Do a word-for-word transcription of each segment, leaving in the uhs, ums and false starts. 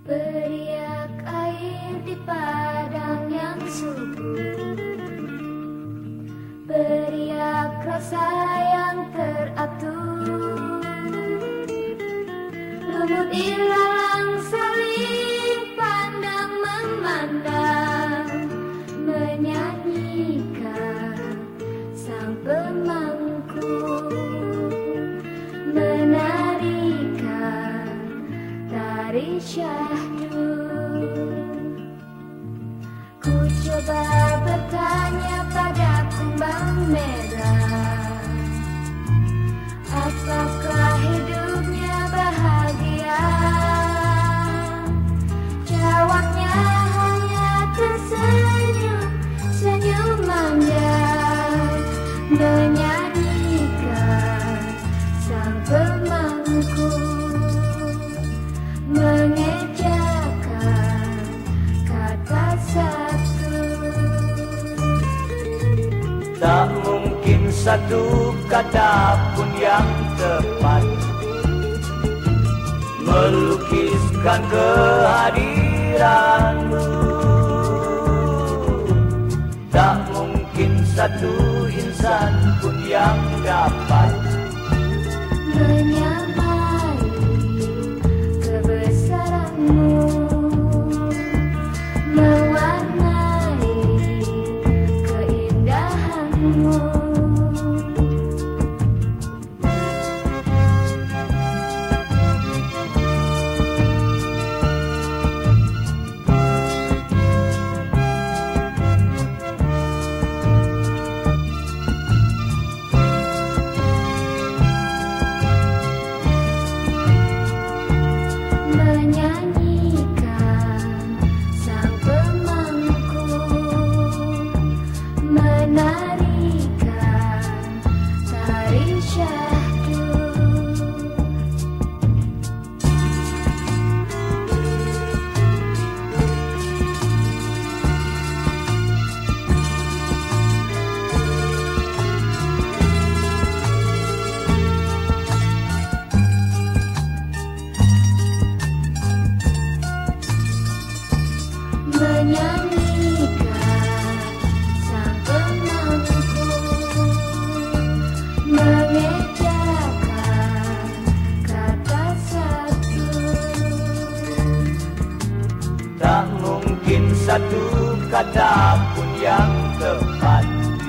Beriak air di padang yang subur, beriak rasa yang teratur. Lumut ilalang saling pandang memandang, menyanyikan sang pemangku, menarikan tari syahdu. Ku coba bertanya pada kumbang merah, apakah hidupnya bahagia? Jawabnya hanya tersenyum, senyum manja, menyanyikan sang pemangku, mengejakan kata satu. Tak mungkin satu kata pun yang tepat melukiskan kehadiranmu. Tak mungkin satu insan pun yang dapat menyamai kebesaranmu, mewarnai keindahanmu. Menyanyikan sang pemangku, menarikan tari syahdu. Menyanyikan sang pemangku, mengejakan kata satu. tak mungkin satu kata pun yang tepat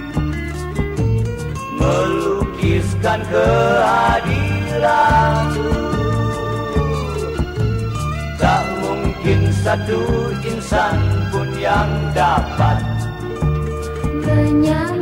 melukiskan kehadiranmu. Tak mungkin satu insan pun yang dapat Menyamai